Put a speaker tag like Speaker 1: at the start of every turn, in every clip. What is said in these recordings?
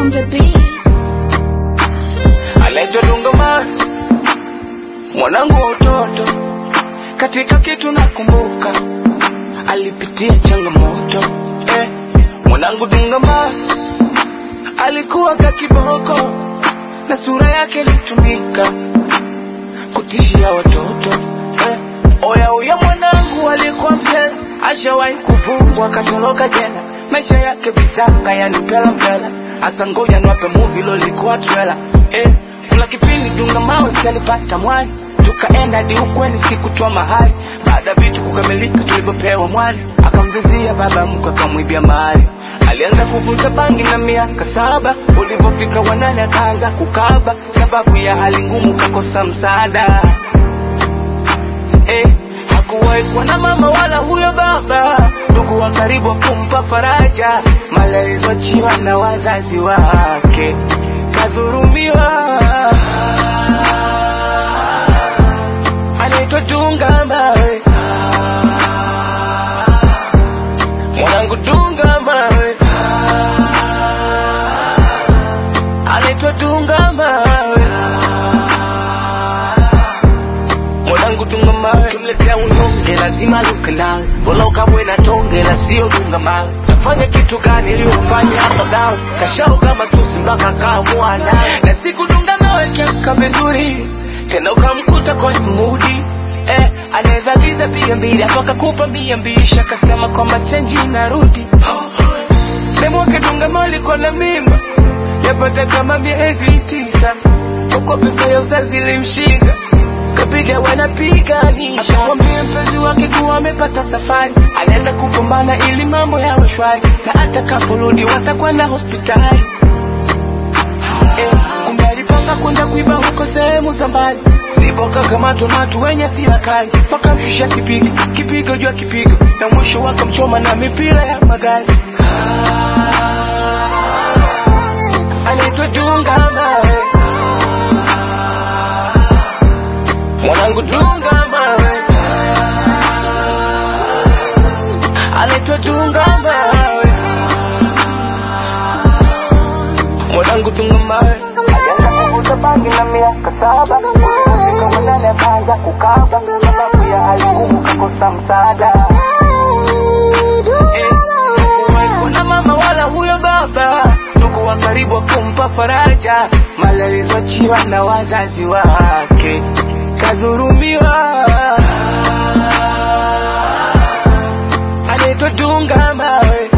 Speaker 1: on the beat.
Speaker 2: Anaitwa Dungama, mwanangu wa utoto. Katika kitu nakumbuka, alipitia changamoto. Mwanangu Dungama alikuwa kakiboko, na sura yake ilitumika kutishia watoto. Oya mwanangu alikuwa mzee, ashawahi kufungwa katoroka jela. Maisha yake visanga yanipela mbela. Asa ngoja niwape movie lolikuwa trailer. Kuna kipindi Dungama alipata mwani, tukaenda hadi ukweni siku twa mahali. Baada vitu kukamilika tulivyopewa mwani, akamvizia baba mkwe akamwibia mahali. Alianza kuvuta bangi na miaka 7, ulivofika wanane akaanza kukaba. Sababu ya hali ngumu kakosa msaada. Hakuwahi kuwa na mama wala huyo baba, ndugu wa karibu kumpa faraja. Mali alizoachiwa na wazazi wake, kadhurumiwa. Anaitwa Dungama, mwanangu Dungama. Anaitwa Dungama, mwanangu Dungama. Kimletea unyonge lazima luke nawe, bola ukabwe na tonge la sio Dungama. Tafanya kitu gani ili ufanye hapa down, kashao kama tusi mpaka kaamua nawe. Na siku Dungama wekeka vizuri, tena ukamkuta kwa mudi. Anaweza giza bia mbili, atoka kupa 200, shakasema kwamba change inarudi. Demwake Dungama alikuwa na mimba, yapata kama miezi 9. Huko pesa ya uzazi ilimshika, kapiga wanapiganisha. Akamwambia mpenzi wake kuwa amepata safari, anaenda kupambana ili mambo yawe shwari, na atakaporudi watakwenda hospitali. Kumbe alipanga kwenda kuiba huko sehemu za mbali. Lipoka kama watu wenye hasira kali, wakamshusha kipigo juu ya kipigo, na mwisho wakamchoma na mipira ya magari. Anaitwa Dungama, mwanangu Dungama. Anaitwa Dungama, mwanangu Dungama. Alianza kuvuta bangi na miaka 7, ulipofika wanane akaanza kukaba. Sababu ya hali ngumu kakosa msaada. Hakuwahi kuwa na mama wala huyo baba, ndugu wa karibu kumpa faraja. Mali alizoachiwa na wazazi wake, kadhurumiwa. Anaitwa Dungama,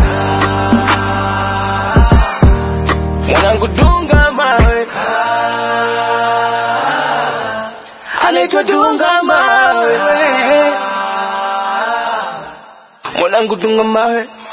Speaker 2: mwanangu Dungama. Anaitwa Dungama, mwanangu Dungama.